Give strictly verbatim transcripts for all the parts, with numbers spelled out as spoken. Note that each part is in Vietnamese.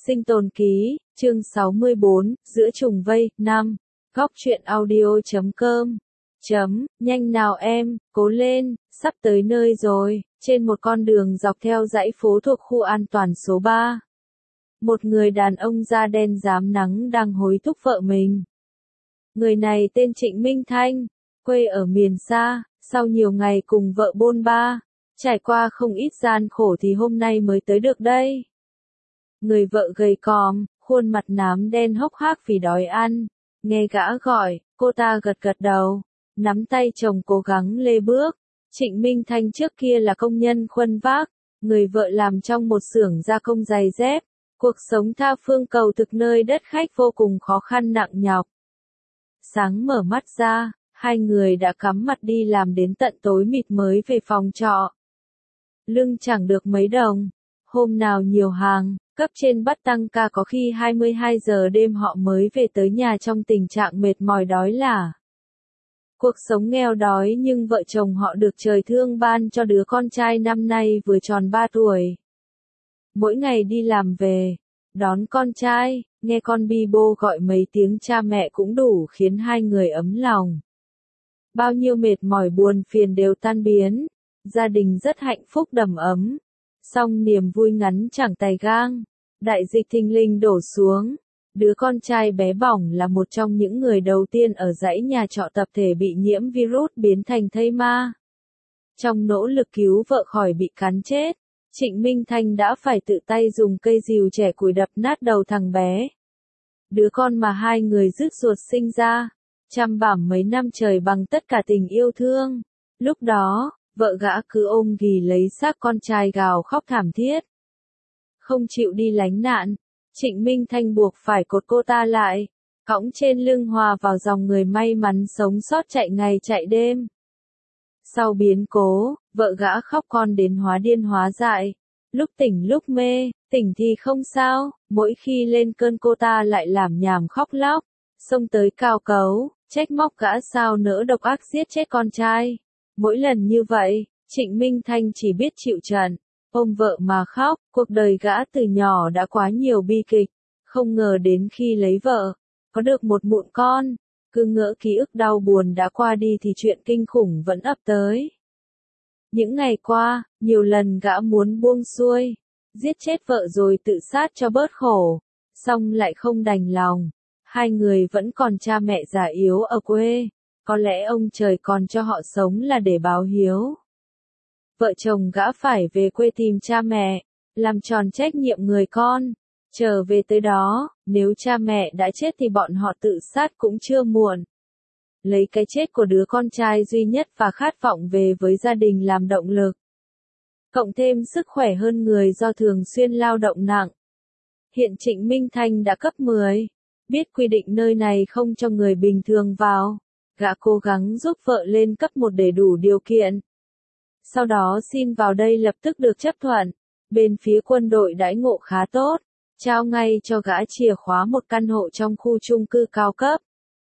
Sinh tồn ký, chương sáu mươi bốn, giữa trùng vây, năm. Góc truyện audio chấm com. Chấm, nhanh nào em, cố lên, sắp tới nơi rồi, trên một con đường dọc theo dãy phố thuộc khu an toàn số ba. Một người đàn ông da đen rám nắng đang hối thúc vợ mình. Người này tên Trịnh Minh Thanh, quê ở miền xa, sau nhiều ngày cùng vợ bôn ba, trải qua không ít gian khổ thì hôm nay mới tới được đây. Người vợ gầy còm, khuôn mặt nám đen hốc hác vì đói ăn, nghe gã gọi, cô ta gật gật đầu, nắm tay chồng cố gắng lê bước. Trịnh Minh Thanh trước kia là công nhân khuân vác, người vợ làm trong một xưởng gia công giày dép, cuộc sống tha phương cầu thực nơi đất khách vô cùng khó khăn nặng nhọc. Sáng mở mắt ra, hai người đã cắm mặt đi làm đến tận tối mịt mới về phòng trọ. Lương chẳng được mấy đồng, hôm nào nhiều hàng, cấp trên bắt tăng ca có khi hai mươi hai giờ đêm họ mới về tới nhà trong tình trạng mệt mỏi đói lả. Cuộc sống nghèo đói nhưng vợ chồng họ được trời thương ban cho đứa con trai năm nay vừa tròn ba tuổi. Mỗi ngày đi làm về, đón con trai, nghe con bi bô gọi mấy tiếng cha mẹ cũng đủ khiến hai người ấm lòng. Bao nhiêu mệt mỏi buồn phiền đều tan biến, gia đình rất hạnh phúc đầm ấm. Song niềm vui ngắn chẳng tài gang, đại dịch thình lình đổ xuống. Đứa con trai bé bỏng là một trong những người đầu tiên ở dãy nhà trọ tập thể bị nhiễm virus biến thành thây ma. Trong nỗ lực cứu vợ khỏi bị cắn chết, Trịnh Minh Thanh đã phải tự tay dùng cây rìu trẻ củi đập nát đầu thằng bé. Đứa con mà hai người rứt ruột sinh ra, chăm bẵm mấy năm trời bằng tất cả tình yêu thương. Lúc đó, vợ gã cứ ôm ghì lấy xác con trai gào khóc thảm thiết. Không chịu đi lánh nạn, Trịnh Minh Thanh buộc phải cột cô ta lại, cõng trên lưng hòa vào dòng người may mắn sống sót chạy ngày chạy đêm. Sau biến cố, vợ gã khóc con đến hóa điên hóa dại, lúc tỉnh lúc mê, tỉnh thì không sao, mỗi khi lên cơn cô ta lại làm nhảm khóc lóc, xông tới cào cấu, trách móc gã sao nỡ độc ác giết chết con trai. Mỗi lần như vậy, Trịnh Minh Thanh chỉ biết chịu trận, ôm vợ mà khóc, cuộc đời gã từ nhỏ đã quá nhiều bi kịch, không ngờ đến khi lấy vợ, có được một mụn con, cứ ngỡ ký ức đau buồn đã qua đi thì chuyện kinh khủng vẫn ập tới. Những ngày qua, nhiều lần gã muốn buông xuôi, giết chết vợ rồi tự sát cho bớt khổ, song lại không đành lòng, hai người vẫn còn cha mẹ già yếu ở quê. Có lẽ ông trời còn cho họ sống là để báo hiếu. Vợ chồng gã phải về quê tìm cha mẹ, làm tròn trách nhiệm người con. Trở về tới đó, nếu cha mẹ đã chết thì bọn họ tự sát cũng chưa muộn. Lấy cái chết của đứa con trai duy nhất và khát vọng về với gia đình làm động lực. Cộng thêm sức khỏe hơn người do thường xuyên lao động nặng. Hiện Trịnh Minh Thanh đã cấp mười, biết quy định nơi này không cho người bình thường vào. Gã cố gắng giúp vợ lên cấp một để đủ điều kiện. Sau đó xin vào đây lập tức được chấp thuận. Bên phía quân đội đãi ngộ khá tốt, trao ngay cho gã chìa khóa một căn hộ trong khu chung cư cao cấp.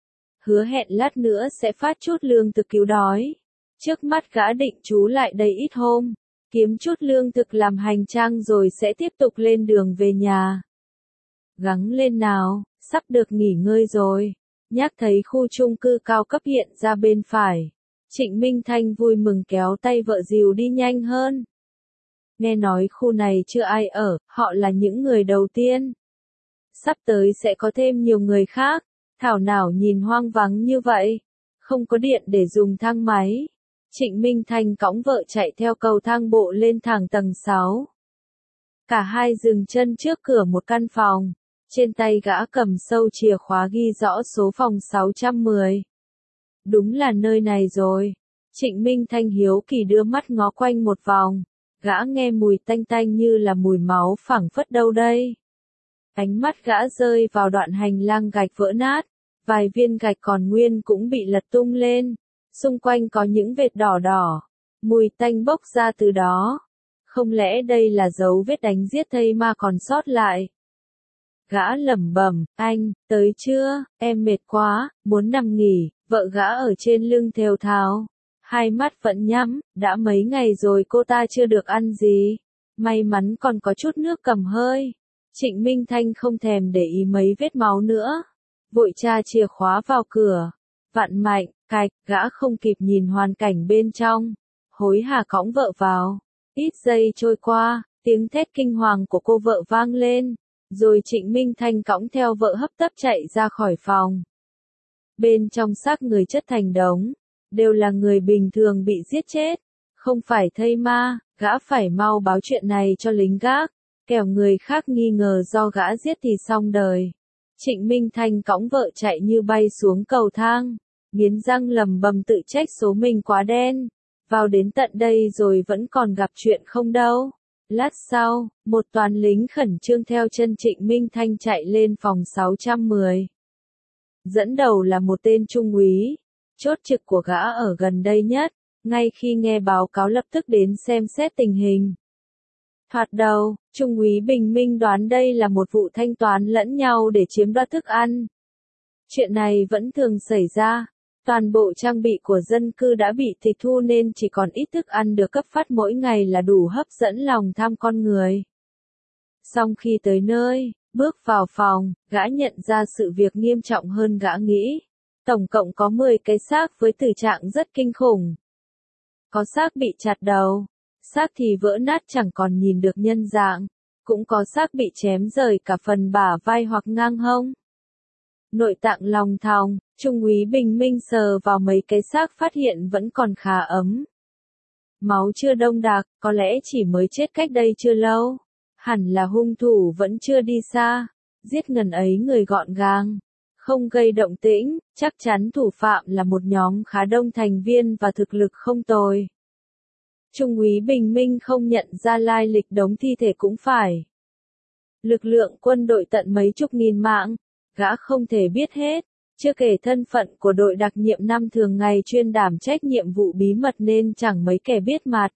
Hứa hẹn lát nữa sẽ phát chút lương thực cứu đói. Trước mắt gã định trú lại đây ít hôm, kiếm chút lương thực làm hành trang rồi sẽ tiếp tục lên đường về nhà. Gắng lên nào, sắp được nghỉ ngơi rồi. Nhắc thấy khu chung cư cao cấp hiện ra bên phải, Trịnh Minh Thanh vui mừng kéo tay vợ dìu đi nhanh hơn. Nghe nói khu này chưa ai ở, họ là những người đầu tiên. Sắp tới sẽ có thêm nhiều người khác, thảo nào nhìn hoang vắng như vậy, không có điện để dùng thang máy. Trịnh Minh Thanh cõng vợ chạy theo cầu thang bộ lên thẳng tầng sáu. Cả hai dừng chân trước cửa một căn phòng. Trên tay gã cầm sâu chìa khóa ghi rõ số phòng sáu trăm mười. Đúng là nơi này rồi. Trịnh Minh Thanh hiếu kỳ đưa mắt ngó quanh một vòng. Gã nghe mùi tanh tanh như là mùi máu phảng phất đâu đây. Ánh mắt gã rơi vào đoạn hành lang gạch vỡ nát. Vài viên gạch còn nguyên cũng bị lật tung lên. Xung quanh có những vệt đỏ đỏ. Mùi tanh bốc ra từ đó. Không lẽ đây là dấu vết đánh giết thây ma còn sót lại? Gã lẩm bẩm, anh, tới chưa, em mệt quá, muốn nằm nghỉ, vợ gã ở trên lưng thều thào. Hai mắt vẫn nhắm, đã mấy ngày rồi cô ta chưa được ăn gì. May mắn còn có chút nước cầm hơi. Trịnh Minh Thanh không thèm để ý mấy vết máu nữa. Vội tra chìa khóa vào cửa. Vặn mạnh, cạch, gã không kịp nhìn hoàn cảnh bên trong. Hối hả cõng vợ vào. Ít giây trôi qua, tiếng thét kinh hoàng của cô vợ vang lên. Rồi Trịnh Minh Thanh cõng theo vợ hấp tấp chạy ra khỏi phòng. Bên trong xác người chất thành đống. Đều là người bình thường bị giết chết. Không phải thây ma, gã phải mau báo chuyện này cho lính gác. Kẻo người khác nghi ngờ do gã giết thì xong đời. Trịnh Minh Thanh cõng vợ chạy như bay xuống cầu thang. Nghiến răng lầm bầm tự trách số mình quá đen. Vào đến tận đây rồi vẫn còn gặp chuyện không đâu. Lát sau, một toán lính khẩn trương theo chân Trịnh Minh Thanh chạy lên phòng sáu trăm mười. Dẫn đầu là một tên trung úy. Chốt trực của gã ở gần đây nhất. Ngay khi nghe báo cáo lập tức đến xem xét tình hình. Thoạt đầu, Trung úy Bình Minh đoán đây là một vụ thanh toán lẫn nhau để chiếm đoạt thức ăn. Chuyện này vẫn thường xảy ra. Toàn bộ trang bị của dân cư đã bị tịch thu nên chỉ còn ít thức ăn được cấp phát mỗi ngày là đủ hấp dẫn lòng tham con người. Xong khi tới nơi, bước vào phòng, gã nhận ra sự việc nghiêm trọng hơn gã nghĩ. Tổng cộng có mười cái xác với tử trạng rất kinh khủng. Có xác bị chặt đầu, xác thì vỡ nát chẳng còn nhìn được nhân dạng, cũng có xác bị chém rời cả phần bả vai hoặc ngang hông. Nội tạng lòng thòng, Trung úy Bình Minh sờ vào mấy cái xác phát hiện vẫn còn khá ấm. Máu chưa đông đặc, có lẽ chỉ mới chết cách đây chưa lâu. Hẳn là hung thủ vẫn chưa đi xa, giết ngần ấy người gọn gàng. Không gây động tĩnh, chắc chắn thủ phạm là một nhóm khá đông thành viên và thực lực không tồi. Trung úy Bình Minh không nhận ra lai lịch đống thi thể cũng phải. Lực lượng quân đội tận mấy chục nghìn mạng, gã không thể biết hết, chưa kể thân phận của đội đặc nhiệm năm thường ngày chuyên đảm trách nhiệm vụ bí mật nên chẳng mấy kẻ biết mặt.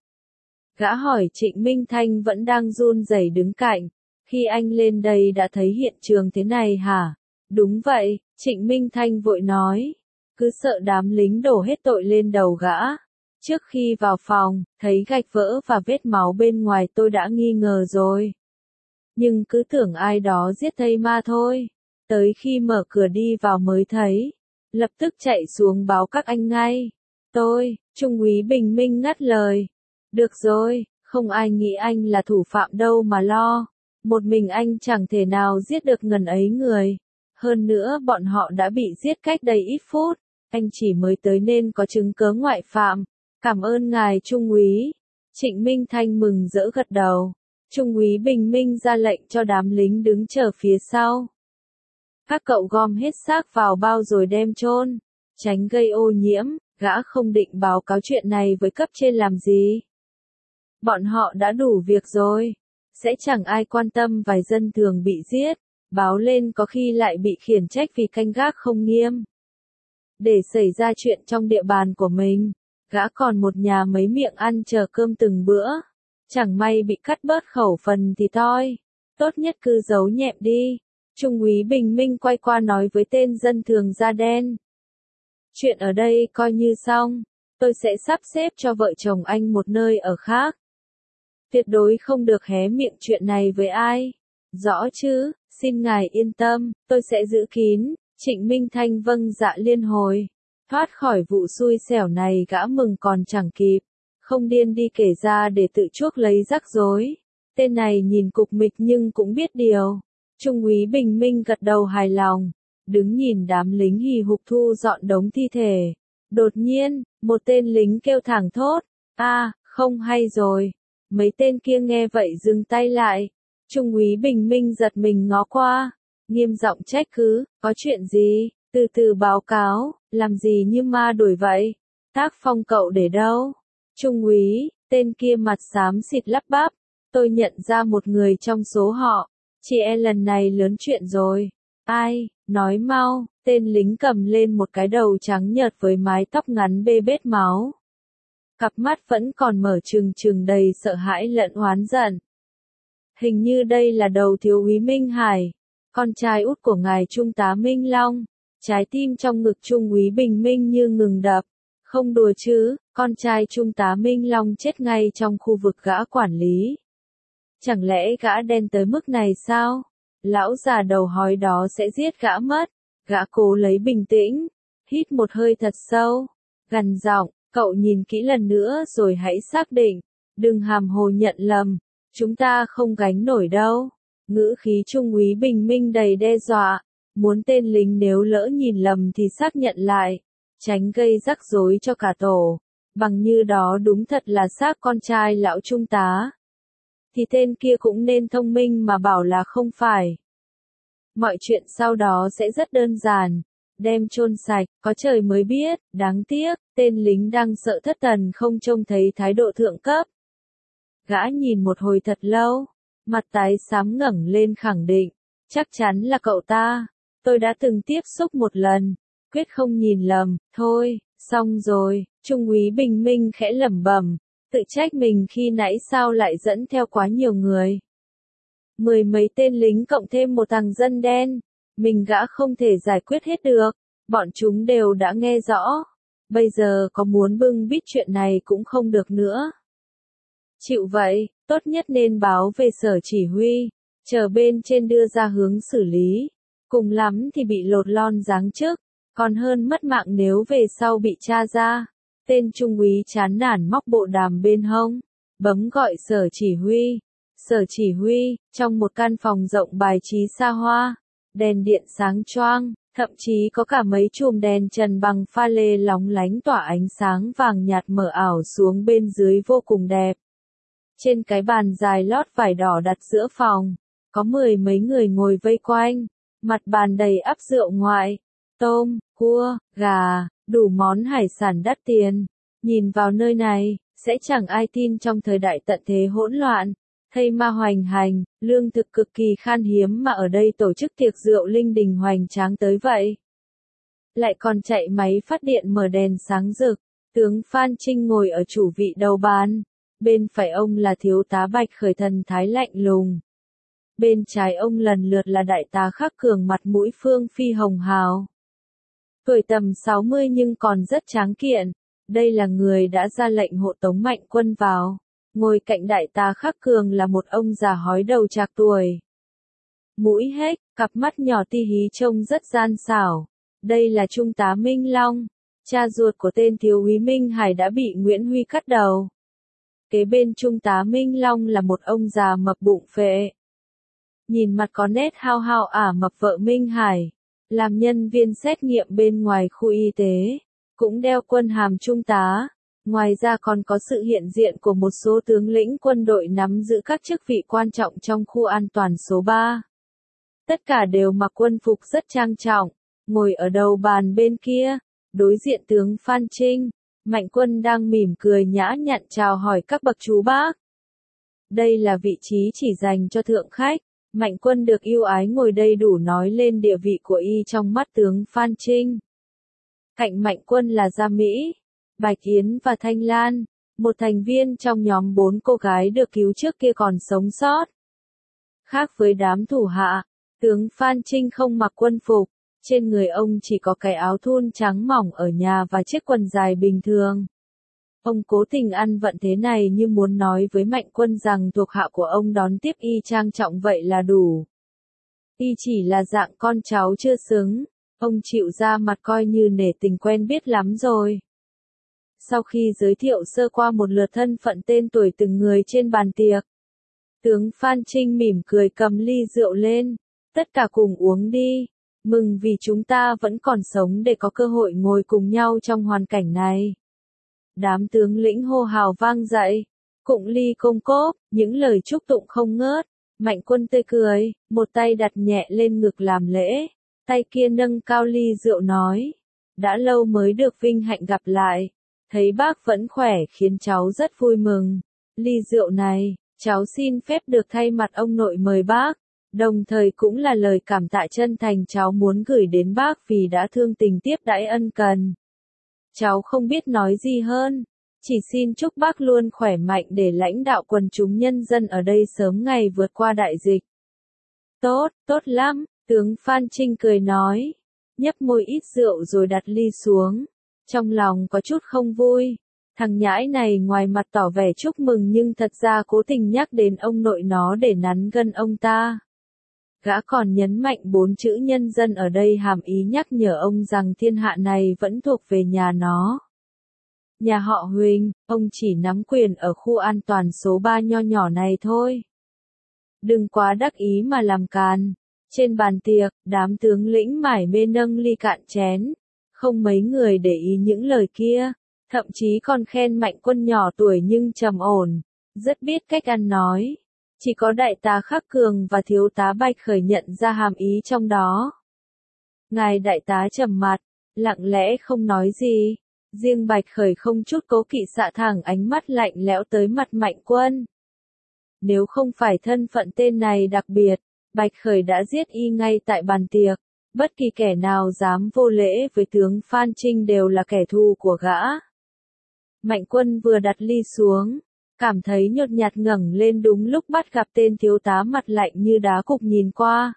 Gã hỏi Trịnh Minh Thanh vẫn đang run rẩy đứng cạnh, khi anh lên đây đã thấy hiện trường thế này hả? Đúng vậy, Trịnh Minh Thanh vội nói, cứ sợ đám lính đổ hết tội lên đầu gã. Trước khi vào phòng, thấy gạch vỡ và vết máu bên ngoài tôi đã nghi ngờ rồi. Nhưng cứ tưởng ai đó giết thây ma thôi. Tới khi mở cửa đi vào mới thấy. Lập tức chạy xuống báo các anh ngay. Tôi, Trung úy Bình Minh ngắt lời. Được rồi, không ai nghĩ anh là thủ phạm đâu mà lo. Một mình anh chẳng thể nào giết được ngần ấy người. Hơn nữa bọn họ đã bị giết cách đây ít phút. Anh chỉ mới tới nên có chứng cớ ngoại phạm. Cảm ơn ngài Trung úy. Trịnh Minh Thanh mừng rỡ gật đầu. Trung úy Bình Minh ra lệnh cho đám lính đứng chờ phía sau. Các cậu gom hết xác vào bao rồi đem chôn, tránh gây ô nhiễm, gã không định báo cáo chuyện này với cấp trên làm gì. Bọn họ đã đủ việc rồi, sẽ chẳng ai quan tâm vài dân thường bị giết, báo lên có khi lại bị khiển trách vì canh gác không nghiêm. Để xảy ra chuyện trong địa bàn của mình, gã còn một nhà mấy miệng ăn chờ cơm từng bữa, chẳng may bị cắt bớt khẩu phần thì thôi, tốt nhất cứ giấu nhẹm đi. Trung úy Bình Minh quay qua nói với tên dân thường da đen. Chuyện ở đây coi như xong, tôi sẽ sắp xếp cho vợ chồng anh một nơi ở khác. Tuyệt đối không được hé miệng chuyện này với ai. Rõ chứ, xin ngài yên tâm, tôi sẽ giữ kín. Trịnh Minh Thanh vâng dạ liên hồi. Thoát khỏi vụ xui xẻo này gã mừng còn chẳng kịp. Không điên đi kể ra để tự chuốc lấy rắc rối. Tên này nhìn cục mịch nhưng cũng biết điều. Trung úy Bình Minh gật đầu hài lòng, đứng nhìn đám lính hì hục thu dọn đống thi thể. Đột nhiên, một tên lính kêu thảng thốt, a, không hay rồi. Mấy tên kia nghe vậy dừng tay lại. Trung úy Bình Minh giật mình ngó qua, nghiêm giọng trách cứ, có chuyện gì, từ từ báo cáo, làm gì như ma đuổi vậy. Tác phong cậu để đâu? Trung úy, tên kia mặt xám xịt lắp bắp, tôi nhận ra một người trong số họ. Chị e lần này lớn chuyện rồi. Ai, nói mau, tên lính cầm lên một cái đầu trắng nhợt với mái tóc ngắn bê bết máu. Cặp mắt vẫn còn mở trừng trừng đầy sợ hãi lẫn oán giận. Hình như đây là đầu thiếu úy Minh Hải, con trai út của ngài Trung tá Minh Long. Trái tim trong ngực Trung úy Bình Minh như ngừng đập. Không đùa chứ, con trai Trung tá Minh Long chết ngay trong khu vực gã quản lý. Chẳng lẽ gã đen tới mức này sao? Lão già đầu hói đó sẽ giết gã mất. Gã cố lấy bình tĩnh, hít một hơi thật sâu, gằn giọng, cậu nhìn kỹ lần nữa rồi hãy xác định, đừng hàm hồ nhận lầm, chúng ta không gánh nổi đâu. Ngữ khí Trung úy Bình Minh đầy đe dọa, muốn tên lính nếu lỡ nhìn lầm thì xác nhận lại, tránh gây rắc rối cho cả tổ, bằng như đó đúng thật là xác con trai lão trung tá. Thì tên kia cũng nên thông minh mà bảo là không phải. Mọi chuyện sau đó sẽ rất đơn giản, đem chôn sạch, có trời mới biết, đáng tiếc, tên lính đang sợ thất thần không trông thấy thái độ thượng cấp. Gã nhìn một hồi thật lâu, mặt tái xám ngẩng lên khẳng định, chắc chắn là cậu ta, tôi đã từng tiếp xúc một lần, quyết không nhìn lầm, thôi, xong rồi, Trung úy Bình Minh khẽ lẩm bẩm, tự trách mình khi nãy sao lại dẫn theo quá nhiều người. Mười mấy tên lính cộng thêm một thằng dân đen, mình gã không thể giải quyết hết được, bọn chúng đều đã nghe rõ, bây giờ có muốn bưng bít chuyện này cũng không được nữa. Chịu vậy, tốt nhất nên báo về sở chỉ huy, chờ bên trên đưa ra hướng xử lý, cùng lắm thì bị lột lon giáng chức, còn hơn mất mạng nếu về sau bị tra ra. Tên trung úy chán nản móc bộ đàm bên hông, bấm gọi sở chỉ huy. Sở chỉ huy, trong một căn phòng rộng bài trí xa hoa, đèn điện sáng choang, thậm chí có cả mấy chùm đèn trần bằng pha lê lóng lánh tỏa ánh sáng vàng nhạt mờ ảo xuống bên dưới vô cùng đẹp. Trên cái bàn dài lót vải đỏ đặt giữa phòng, có mười mấy người ngồi vây quanh, mặt bàn đầy ắp rượu ngoại, tôm, cua, gà, đủ món hải sản đắt tiền. Nhìn vào nơi này, sẽ chẳng ai tin trong thời đại tận thế hỗn loạn, thây ma hoành hành, lương thực cực kỳ khan hiếm mà ở đây tổ chức tiệc rượu linh đình hoành tráng tới vậy. Lại còn chạy máy phát điện mở đèn sáng rực, tướng Phan Trinh ngồi ở chủ vị đầu bàn, bên phải ông là thiếu tá Bạch Khởi thần thái lạnh lùng. Bên trái ông lần lượt là đại tá Khắc Cường mặt mũi phương phi hồng hào. Tuổi tầm sáu mươi nhưng còn rất tráng kiện, đây là người đã ra lệnh hộ tống Mạnh Quân vào. Ngồi cạnh đại tá Khắc Cường là một ông già hói đầu trạc tuổi. Mũi hếch, cặp mắt nhỏ ti hí trông rất gian xảo. Đây là Trung tá Minh Long, cha ruột của tên thiếu úy Minh Hải đã bị Nguyễn Huy cắt đầu. Kế bên Trung tá Minh Long là một ông già mập bụng phệ. Nhìn mặt có nét hao hao ả mập vợ Minh Hải, làm nhân viên xét nghiệm bên ngoài khu y tế, cũng đeo quân hàm trung tá. Ngoài ra còn có sự hiện diện của một số tướng lĩnh quân đội nắm giữ các chức vị quan trọng trong khu an toàn số ba. Tất cả đều mặc quân phục rất trang trọng, ngồi ở đầu bàn bên kia, đối diện tướng Phan Trinh, Mạnh Quân đang mỉm cười nhã nhặn chào hỏi các bậc chú bác. Đây là vị trí chỉ dành cho thượng khách, Mạnh Quân được yêu ái ngồi đây đủ nói lên địa vị của y trong mắt tướng Phan Trinh. Cạnh Mạnh Quân là Gia Mỹ, Bạch Yến và Thanh Lan, một thành viên trong nhóm bốn cô gái được cứu trước kia còn sống sót. Khác với đám thủ hạ, tướng Phan Trinh không mặc quân phục, trên người ông chỉ có cái áo thun trắng mỏng ở nhà và chiếc quần dài bình thường. Ông cố tình ăn vận thế này như muốn nói với Mạnh Quân rằng thuộc hạ của ông đón tiếp y trang trọng vậy là đủ. Y chỉ là dạng con cháu chưa xứng, ông chịu ra mặt coi như nể tình quen biết lắm rồi. Sau khi giới thiệu sơ qua một lượt thân phận tên tuổi từng người trên bàn tiệc, tướng Phan Trinh mỉm cười cầm ly rượu lên, tất cả cùng uống đi, mừng vì chúng ta vẫn còn sống để có cơ hội ngồi cùng nhau trong hoàn cảnh này. Đám tướng lĩnh hô hào vang dậy, cụng ly công cốp, những lời chúc tụng không ngớt. Mạnh Quân tươi cười, một tay đặt nhẹ lên ngực làm lễ, tay kia nâng cao ly rượu nói, đã lâu mới được vinh hạnh gặp lại, thấy bác vẫn khỏe khiến cháu rất vui mừng. Ly rượu này, cháu xin phép được thay mặt ông nội mời bác, đồng thời cũng là lời cảm tạ chân thành cháu muốn gửi đến bác vì đã thương tình tiếp đãi ân cần. Cháu không biết nói gì hơn, chỉ xin chúc bác luôn khỏe mạnh để lãnh đạo quần chúng nhân dân ở đây sớm ngày vượt qua đại dịch. Tốt, tốt lắm, tướng Phan Trinh cười nói, nhấp môi ít rượu rồi đặt ly xuống, trong lòng có chút không vui. Thằng nhãi này ngoài mặt tỏ vẻ chúc mừng nhưng thật ra cố tình nhắc đến ông nội nó để nắn gân ông ta. Gã còn nhấn mạnh bốn chữ nhân dân ở đây hàm ý nhắc nhở ông rằng thiên hạ này vẫn thuộc về nhà nó. Nhà họ Huỳnh, ông chỉ nắm quyền ở khu an toàn số ba nho nhỏ này thôi. Đừng quá đắc ý mà làm càn. Trên bàn tiệc, đám tướng lĩnh mải mê nâng ly cạn chén. Không mấy người để ý những lời kia, thậm chí còn khen Mạnh Quân nhỏ tuổi nhưng trầm ổn, rất biết cách ăn nói. Chỉ có đại tá Khắc Cường và thiếu tá Bạch Khởi nhận ra hàm ý trong đó. Ngài đại tá trầm mặt, lặng lẽ không nói gì. Riêng Bạch Khởi không chút cố kỵ xạ thẳng ánh mắt lạnh lẽo tới mặt Mạnh Quân. Nếu không phải thân phận tên này đặc biệt, Bạch Khởi đã giết y ngay tại bàn tiệc. Bất kỳ kẻ nào dám vô lễ với tướng Phan Trinh đều là kẻ thù của gã. Mạnh Quân vừa đặt ly xuống, cảm thấy nhột nhạt ngẩng lên đúng lúc bắt gặp tên thiếu tá mặt lạnh như đá cục nhìn qua.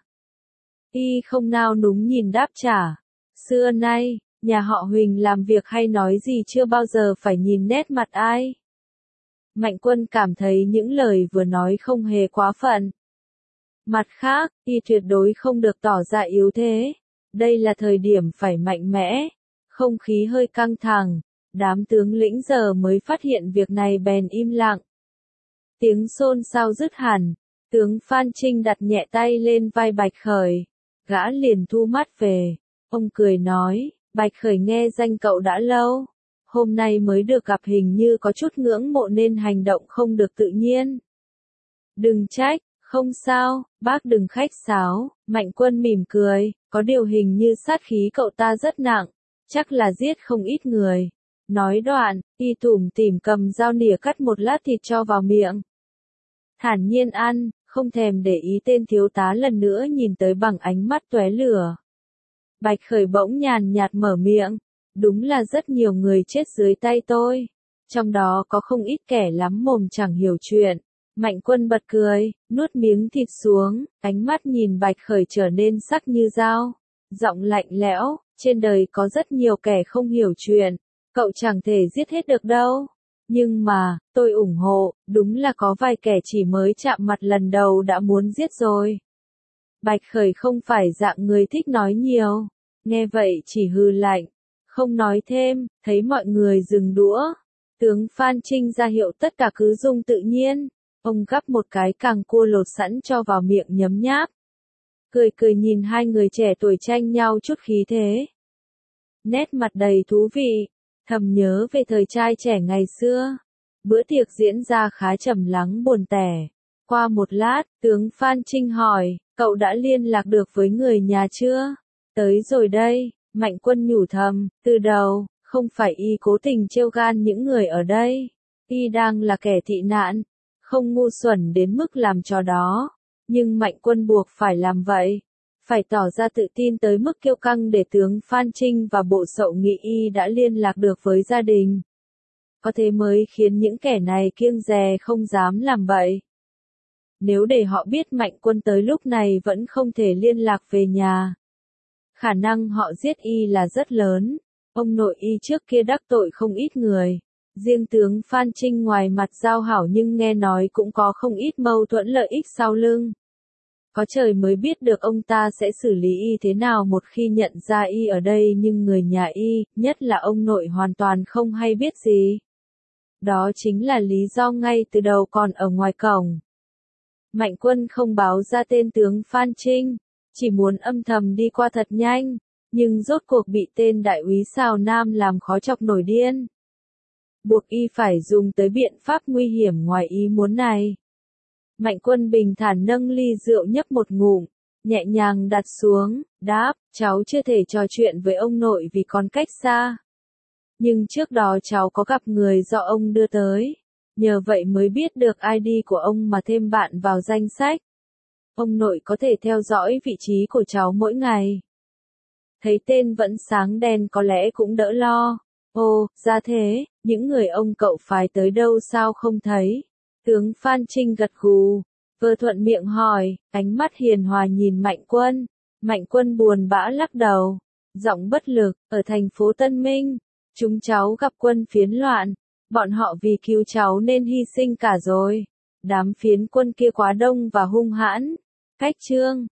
Y không nao núng nhìn đáp trả. Xưa nay, nhà họ Huỳnh làm việc hay nói gì chưa bao giờ phải nhìn nét mặt ai. Mạnh Quân cảm thấy những lời vừa nói không hề quá phận. Mặt khác, y tuyệt đối không được tỏ ra yếu thế. Đây là thời điểm phải mạnh mẽ. Không khí hơi căng thẳng. Đám tướng lĩnh giờ mới phát hiện việc này bèn im lặng. Tiếng xôn xao dứt hẳn. Tướng Phan Trinh đặt nhẹ tay lên vai Bạch Khởi. Gã liền thu mắt về. Ông cười nói, Bạch Khởi nghe danh cậu đã lâu. Hôm nay mới được gặp hình như có chút ngưỡng mộ nên hành động không được tự nhiên. Đừng trách. Không sao, bác đừng khách sáo. Mạnh Quân mỉm cười, có điều hình như sát khí cậu ta rất nặng, chắc là giết không ít người. Nói đoạn, y tủm tỉm cầm dao nĩa cắt một lát thịt cho vào miệng. Thản nhiên ăn, không thèm để ý tên thiếu tá lần nữa nhìn tới bằng ánh mắt tóe lửa. Bạch Khởi bỗng nhàn nhạt mở miệng, đúng là rất nhiều người chết dưới tay tôi. Trong đó có không ít kẻ lắm mồm chẳng hiểu chuyện. Mạnh Quân bật cười, nuốt miếng thịt xuống, ánh mắt nhìn Bạch Khởi trở nên sắc như dao. Giọng lạnh lẽo, trên đời có rất nhiều kẻ không hiểu chuyện, cậu chẳng thể giết hết được đâu. Nhưng mà, tôi ủng hộ, đúng là có vài kẻ chỉ mới chạm mặt lần đầu đã muốn giết rồi. Bạch Khởi không phải dạng người thích nói nhiều, nghe vậy chỉ hừ lạnh, không nói thêm, thấy mọi người dừng đũa. Tướng Phan Trinh ra hiệu tất cả cứ dung tự nhiên. Ông gắp một cái càng cua lột sẵn cho vào miệng nhấm nháp. Cười cười nhìn hai người trẻ tuổi tranh nhau chút khí thế. Nét mặt đầy thú vị, thầm nhớ về thời trai trẻ ngày xưa. Bữa tiệc diễn ra khá trầm lắng buồn tẻ. Qua một lát, tướng Phan Trinh hỏi, cậu đã liên lạc được với người nhà chưa? Tới rồi đây, Mạnh Quân nhủ thầm, từ đầu, không phải y cố tình trêu gan những người ở đây. Y đang là kẻ thị nạn. Không ngu xuẩn đến mức làm trò đó, nhưng Mạnh Quân buộc phải làm vậy, phải tỏ ra tự tin tới mức kiêu căng để tướng Phan Trinh và bộ sậu nghĩ y đã liên lạc được với gia đình. Có thế mới khiến những kẻ này kiêng dè không dám làm vậy. Nếu để họ biết Mạnh Quân tới lúc này vẫn không thể liên lạc về nhà, khả năng họ giết y là rất lớn. Ông nội y trước kia đắc tội không ít người. Riêng tướng Phan Trinh ngoài mặt giao hảo nhưng nghe nói cũng có không ít mâu thuẫn lợi ích sau lưng. Có trời mới biết được ông ta sẽ xử lý y thế nào một khi nhận ra y ở đây, nhưng người nhà y, nhất là ông nội hoàn toàn không hay biết gì. Đó chính là lý do ngay từ đầu còn ở ngoài cổng. Mạnh Quân không báo ra tên tướng Phan Trinh, chỉ muốn âm thầm đi qua thật nhanh, nhưng rốt cuộc bị tên đại úy Sào Nam làm khó chọc nổi điên. Buộc y phải dùng tới biện pháp nguy hiểm ngoài ý muốn này. Mạnh Quân bình thản nâng ly rượu nhấp một ngụm, nhẹ nhàng đặt xuống, đáp, cháu chưa thể trò chuyện với ông nội vì còn cách xa. Nhưng trước đó cháu có gặp người do ông đưa tới, nhờ vậy mới biết được i đê của ông mà thêm bạn vào danh sách. Ông nội có thể theo dõi vị trí của cháu mỗi ngày. Thấy tên vẫn sáng đen có lẽ cũng đỡ lo. Ồ, ra thế, những người ông cậu phái tới đâu sao không thấy? Tướng Phan Trinh gật gù, vừa thuận miệng hỏi, ánh mắt hiền hòa nhìn Mạnh Quân. Mạnh Quân buồn bã lắc đầu, giọng bất lực, ở thành phố Tân Minh, chúng cháu gặp quân phiến loạn, bọn họ vì cứu cháu nên hy sinh cả rồi. Đám phiến quân kia quá đông và hung hãn. Cách chương